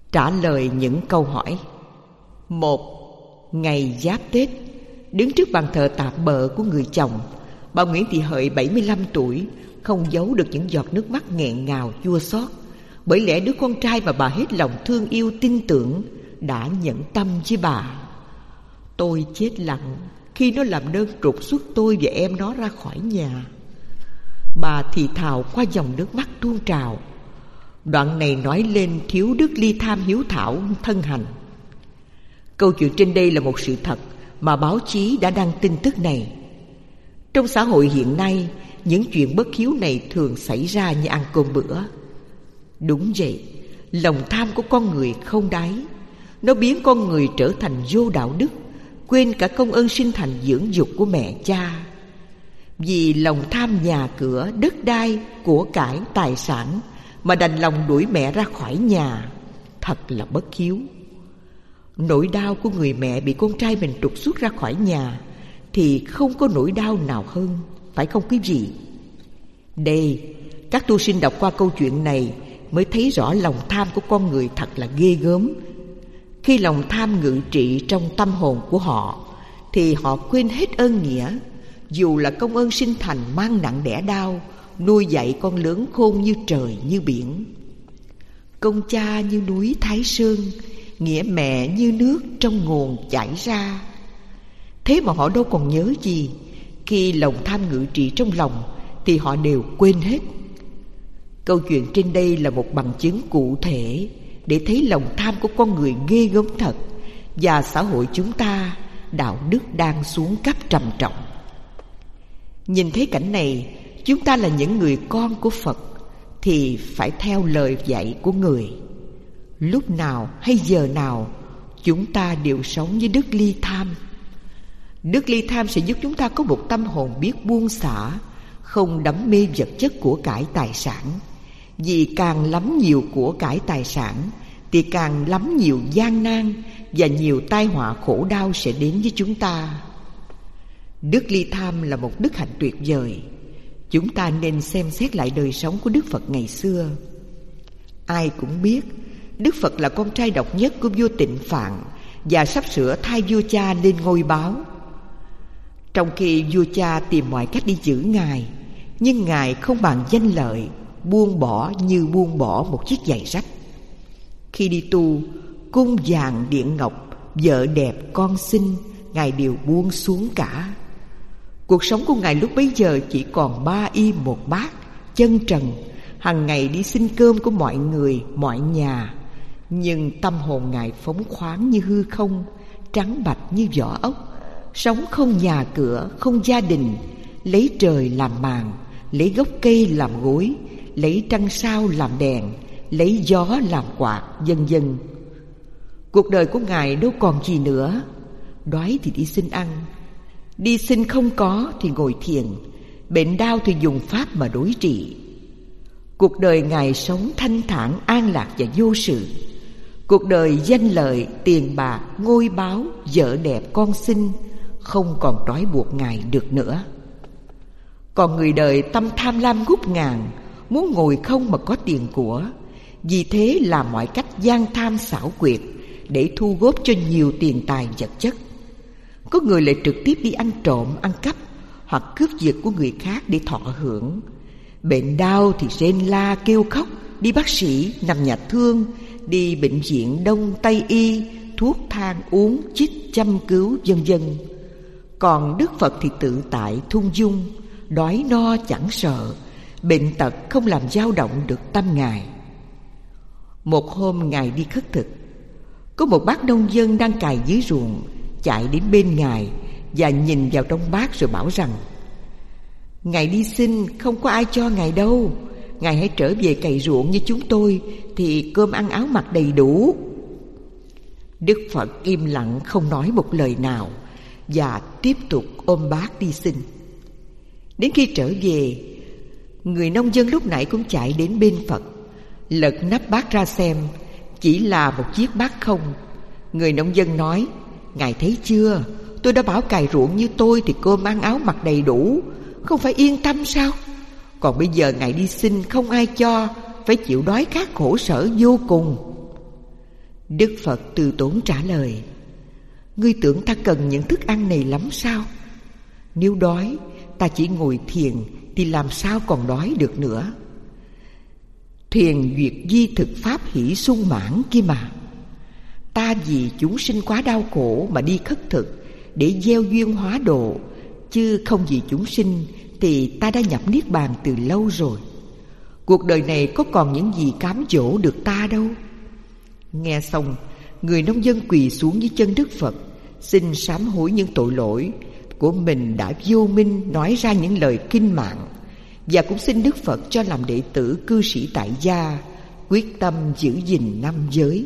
Trả lời những câu hỏi. 1. Ngày Giáp Tết, đứng trước bàn thờ tạm bợ của người chồng, bà Nguyễn Thị Hợi 75 tuổi không giấu được những giọt nước mắt nghẹn ngào chua xót, bởi lẽ đứa con trai mà bà hết lòng thương yêu tin tưởng đã nhẫn tâm với bà. Tôi chết lặng khi nó làm đơn trục xuất tôi và em nó ra khỏi nhà. Bà thì thào qua dòng nước mắt tuôn trào. Đoạn này nói lên thiếu đức ly tham hiếu thảo thân hành. Câu chuyện trên đây là một sự thật mà báo chí đã đăng tin tức này. Trong xã hội hiện nay, những chuyện bất hiếu này thường xảy ra như ăn cơm bữa. Đúng vậy, lòng tham của con người không đáy. Nó biến con người trở thành vô đạo đức, quên cả công ơn sinh thành dưỡng dục của mẹ cha. Vì lòng tham nhà cửa, đất đai, của cải, tài sản mà đành lòng đuổi mẹ ra khỏi nhà, thật là bất hiếu. Nỗi đau của người mẹ bị con trai mình trục xuất ra khỏi nhà thì không có nỗi đau nào hơn, phải không quý vị? Đây, các tu sinh đọc qua câu chuyện này mới thấy rõ lòng tham của con người thật là ghê gớm. Khi lòng tham ngự trị trong tâm hồn của họ thì họ quên hết ơn nghĩa, dù là công ơn sinh thành mang nặng đẻ đau, nuôi dạy con lớn khôn như trời như biển. Công cha như núi Thái Sơn, nghĩa mẹ như nước trong nguồn chảy ra. Thế mà họ đâu còn nhớ gì. Khi lòng tham ngự trị trong lòng thì họ đều quên hết. Câu chuyện trên đây là một bằng chứng cụ thể để thấy lòng tham của con người ghê gớm thật, và xã hội chúng ta đạo đức đang xuống cấp trầm trọng. Nhìn thấy cảnh này, chúng ta là những người con của Phật thì phải theo lời dạy của Người. Lúc nào hay giờ nào chúng ta đều sống với đức ly tham. Đức ly tham sẽ giúp chúng ta có một tâm hồn biết buông xả, không đắm mê vật chất của cải tài sản. Vì càng lắm nhiều của cải tài sản thì càng lắm nhiều gian nan và nhiều tai họa khổ đau sẽ đến với chúng ta. Đức ly tham là một đức hạnh tuyệt vời. Chúng ta nên xem xét lại đời sống của Đức Phật ngày xưa. Ai cũng biết Đức Phật là con trai độc nhất của vua Tịnh Phạn và sắp sửa thay vua cha lên ngôi báo. Trong khi vua cha tìm mọi cách đi giữ Ngài, nhưng Ngài không bàn danh lợi, buông bỏ như buông bỏ một chiếc giày rách. Khi đi tu, cung vàng điện ngọc, vợ đẹp con xinh, Ngài đều buông xuống cả. Cuộc sống của Ngài lúc bấy giờ chỉ còn 3 y 1 bát, chân trần, hằng ngày đi xin cơm của mọi người, mọi nhà. Nhưng tâm hồn Ngài phóng khoáng như hư không, trắng bạch như vỏ ốc, sống không nhà cửa, không gia đình, lấy trời làm màn, lấy gốc cây làm gối, lấy trăng sao làm đèn, lấy gió làm quạt, vân vân. Cuộc đời của Ngài đâu còn gì nữa. Đói thì đi xin ăn, đi xin không có thì ngồi thiền, bệnh đau thì dùng pháp mà đối trị. Cuộc đời Ngài sống thanh thản, an lạc và vô sự. Cuộc đời danh lợi, tiền bạc, ngôi báu, vợ đẹp con xinh không còn trói buộc Ngài được nữa. Còn người đời tâm tham lam ngút ngàn, muốn ngồi không mà có tiền của, vì thế làm mọi cách gian tham xảo quyệt để thu góp cho nhiều tiền tài vật chất. Có người lại trực tiếp đi ăn trộm, ăn cắp hoặc cướp giật của người khác để thọ hưởng. Bệnh đau thì rên la kêu khóc, đi bác sĩ, nằm nhà thương, đi bệnh viện đông tây y, thuốc thang uống, chích, châm cứu, vân vân. Còn Đức Phật thì tự tại thung dung, đói no chẳng sợ, bệnh tật không làm dao động được tâm Ngài. Một hôm Ngài đi khất thực, có một bác nông dân đang cày dưới ruộng chạy đến bên Ngài và nhìn vào trong bát rồi bảo rằng: Ngài đi xin không có ai cho Ngài đâu, Ngài hãy trở về cày ruộng như chúng tôi thì cơm ăn áo mặc đầy đủ. Đức Phật im lặng không nói một lời nào và tiếp tục ôm bát đi xin. Đến khi trở về, người nông dân lúc nãy cũng chạy đến bên Phật, lật nắp bát ra xem, chỉ là một chiếc bát không. Người nông dân nói: Ngài thấy chưa, tôi đã bảo cày ruộng như tôi thì cơm ăn áo mặc đầy đủ, không phải yên tâm sao? Còn bây giờ Ngài đi xin không ai cho, phải chịu đói khát khổ sở vô cùng. Đức Phật từ tốn trả lời: Ngươi tưởng ta cần những thức ăn này lắm sao? Nếu đói, ta chỉ ngồi thiền thì làm sao còn đói được nữa. Thuyền duyệt di thực pháp hỷ sung mãn kia mà. Ta vì chúng sinh quá đau khổ mà đi khất thực để gieo duyên hóa độ, chứ không vì chúng sinh thì ta đã nhập niết bàn từ lâu rồi. Cuộc đời này có còn những gì cám dỗ được ta đâu. Nghe xong, người nông dân quỳ xuống dưới chân Đức Phật, xin sám hối những tội lỗi của mình đã vô minh nói ra những lời kinh mạng, và cũng xin Đức Phật cho làm đệ tử cư sĩ tại gia, quyết tâm giữ gìn 5 giới.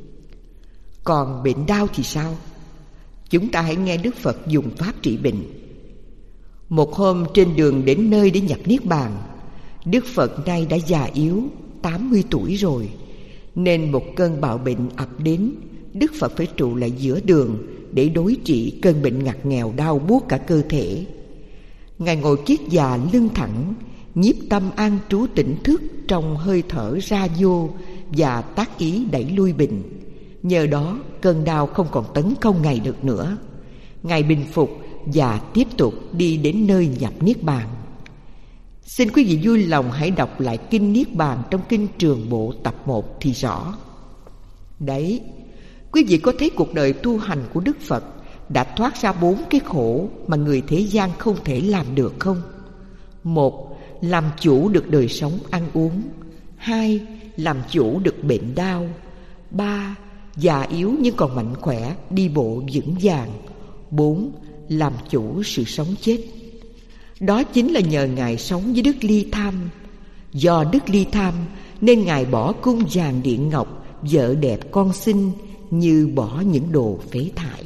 Còn bệnh đau thì sao? Chúng ta hãy nghe Đức Phật dùng pháp trị bệnh. Một hôm trên đường đến nơi để nhập niết bàn, Đức Phật nay đã già yếu 80 tuổi rồi, nên một cơn bạo bệnh ập đến. Đức Phật phải trụ lại giữa đường để đối trị cơn bệnh ngặt nghèo đau buốt cả cơ thể. Ngài ngồi kiết già lưng thẳng, nhiếp tâm an trú tỉnh thức trong hơi thở ra vô và tác ý đẩy lui bệnh. Nhờ đó cơn đau không còn tấn công Ngài được nữa. Ngài bình phục và tiếp tục đi đến nơi nhập niết bàn. Xin quý vị vui lòng hãy đọc lại kinh Niết Bàn trong kinh Trường Bộ tập 1 thì rõ. Đấy, quý vị có thấy cuộc đời tu hành của Đức Phật đã thoát ra 4 cái khổ mà người thế gian không thể làm được không? 1. Làm chủ được đời sống ăn uống. 2. Làm chủ được bệnh đau. 3. Già yếu nhưng còn mạnh khỏe, đi bộ vững vàng. 4. Làm chủ sự sống chết. Đó chính là nhờ Ngài sống với Đức Ly Tham. Do Đức Ly Tham nên Ngài bỏ cung vàng điện ngọc, vợ đẹp con xinh, như bỏ những đồ phế thải.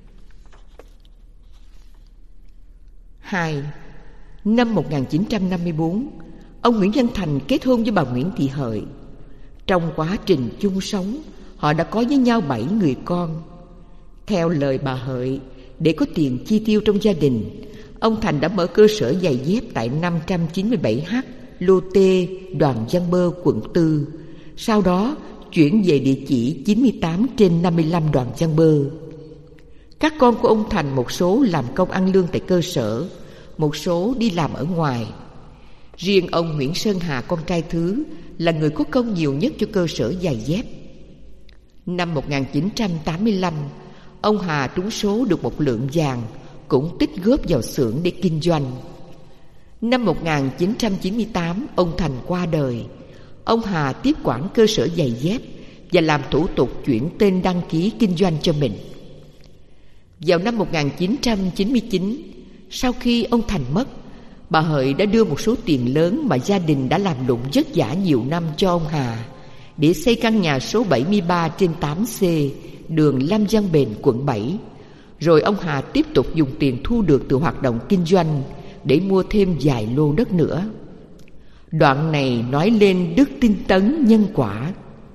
2. Năm 1954, ông Nguyễn Văn Thành kết hôn với bà Nguyễn Thị Hợi. Trong quá trình chung sống, họ đã có với nhau 7 người con. Theo lời bà Hợi, để có tiền chi tiêu trong gia đình, ông Thành đã mở cơ sở giày dép tại 597H Lô Tê, Đoàn Văn Bơ, quận 4. Sau đó chuyển về địa chỉ 98/55 Đoàn Văn Bơ. Các con của ông Thành một số làm công ăn lương tại cơ sở, một số đi làm ở ngoài. Riêng ông Nguyễn Sơn Hà, con trai thứ, là người có công nhiều nhất cho cơ sở giày dép. Năm 1985, ông Hà trúng số được một lượng vàng, cũng tích góp vào xưởng để kinh doanh. Năm 1998, ông Thành qua đời. Ông Hà tiếp quản cơ sở giày dép và làm thủ tục chuyển tên đăng ký kinh doanh cho mình. Vào năm 1999, sau khi ông Thành mất, bà Hợi đã đưa một số tiền lớn mà gia đình đã làm lụng vất vả nhiều năm cho ông Hà để xây căn nhà số 73/8C, đường Lam Văn Bền, quận 7. Rồi ông Hà tiếp tục dùng tiền thu được từ hoạt động kinh doanh để mua thêm vài lô đất nữa. Đoạn này nói lên đức tinh tấn nhân quả.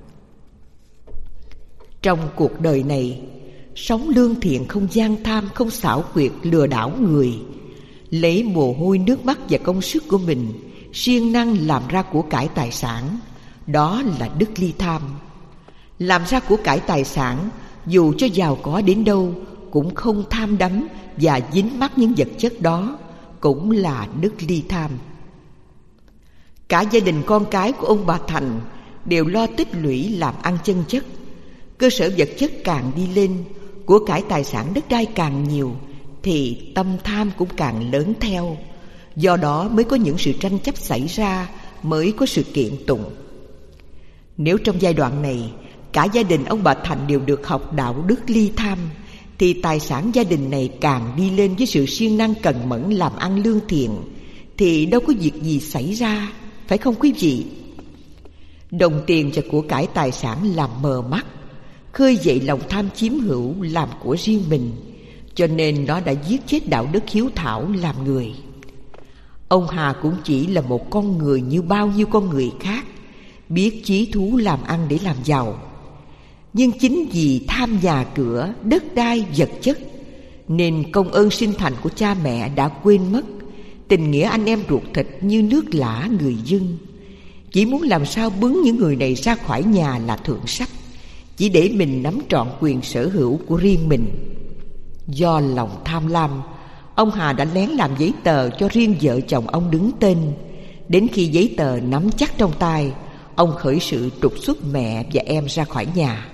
Trong cuộc đời này, sống lương thiện, không gian tham, không xảo quyệt lừa đảo người, lấy mồ hôi nước mắt và công sức của mình siêng năng làm ra của cải tài sản, đó là đức ly tham. Làm ra của cải tài sản, dù cho giàu có đến đâu, cũng không tham đắm và dính mắc những vật chất đó, cũng là đức ly tham. Cả gia đình con cái của ông bà Thành đều lo tích lũy làm ăn chân chất. Cơ sở vật chất càng đi lên, của cải tài sản đất đai càng nhiều, thì tâm tham cũng càng lớn theo. Do đó mới có những sự tranh chấp xảy ra, mới có sự kiện tụng. Nếu trong giai đoạn này cả gia đình ông bà Thành đều được học đạo đức ly tham, thì tài sản gia đình này càng đi lên với sự siêng năng cần mẫn làm ăn lương thiện, thì đâu có việc gì xảy ra, phải không quý vị? Đồng tiền và của cải tài sản làm mờ mắt, khơi dậy lòng tham chiếm hữu làm của riêng mình, cho nên nó đã giết chết đạo đức hiếu thảo làm người. Ông Hà cũng chỉ là một con người như bao nhiêu con người khác, biết chí thú làm ăn để làm giàu. Nhưng chính vì tham nhà cửa, đất đai, vật chất, nên công ơn sinh thành của cha mẹ đã quên mất, tình nghĩa anh em ruột thịt như nước lã người dưng. Chỉ muốn làm sao bứng những người này ra khỏi nhà là thượng sách, chỉ để mình nắm trọn quyền sở hữu của riêng mình. Do lòng tham lam, ông Hà đã lén làm giấy tờ cho riêng vợ chồng ông đứng tên. Đến khi giấy tờ nắm chắc trong tay, ông khởi sự trục xuất mẹ và em ra khỏi nhà.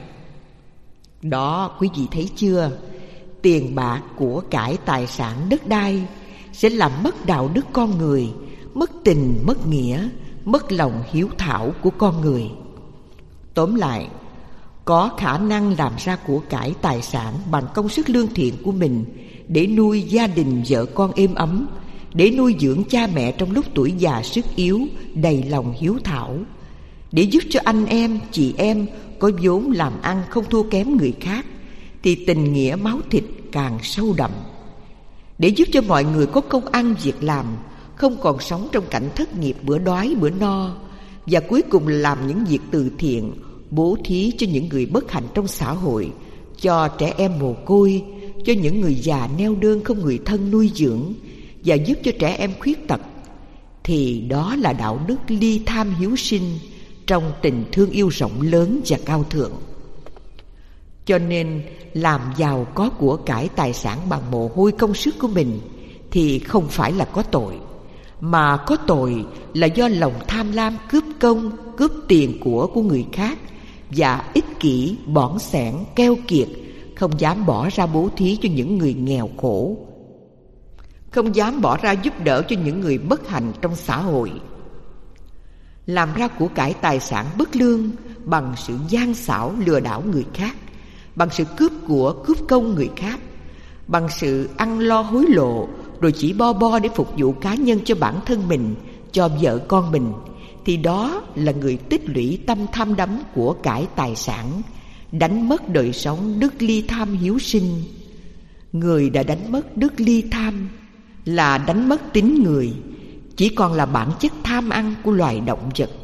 Đó, quý vị thấy chưa? Tiền bạc, của cải, tài sản, đất đai sẽ làm mất đạo đức con người, mất tình, mất nghĩa, mất lòng hiếu thảo của con người. Tóm lại, có khả năng làm ra của cải tài sản bằng công sức lương thiện của mình để nuôi gia đình vợ con êm ấm, để nuôi dưỡng cha mẹ trong lúc tuổi già sức yếu, đầy lòng hiếu thảo, để giúp cho anh em, chị em có vốn làm ăn không thua kém người khác, thì tình nghĩa máu thịt càng sâu đậm. Để giúp cho mọi người có công ăn việc làm, không còn sống trong cảnh thất nghiệp bữa đói bữa no, và cuối cùng làm những việc từ thiện, bố thí cho những người bất hạnh trong xã hội, cho trẻ em mồ côi, cho những người già neo đơn không người thân nuôi dưỡng, và giúp cho trẻ em khuyết tật, thì đó là đạo đức ly tham hiếu sinh trong tình thương yêu rộng lớn và cao thượng. Cho nên làm giàu có của cải tài sản bằng mồ hôi công sức của mình thì không phải là có tội, mà có tội là do lòng tham lam cướp công, cướp tiền của người khác, và ích kỷ, bỏng sẻn, keo kiệt, không dám bỏ ra bố thí cho những người nghèo khổ, không dám bỏ ra giúp đỡ cho những người bất hạnh trong xã hội. Làm ra của cải tài sản bất lương bằng sự gian xảo lừa đảo người khác, bằng sự cướp của cướp công người khác, bằng sự ăn lo hối lộ, rồi chỉ bo để phục vụ cá nhân cho bản thân mình, cho vợ con mình, thì đó là người tích lũy tâm tham đắm của cải tài sản, đánh mất đời sống đức ly tham hiếu sinh. Người đã đánh mất đức ly tham là đánh mất tính người, chỉ còn là bản chất tham ăn của loài động vật.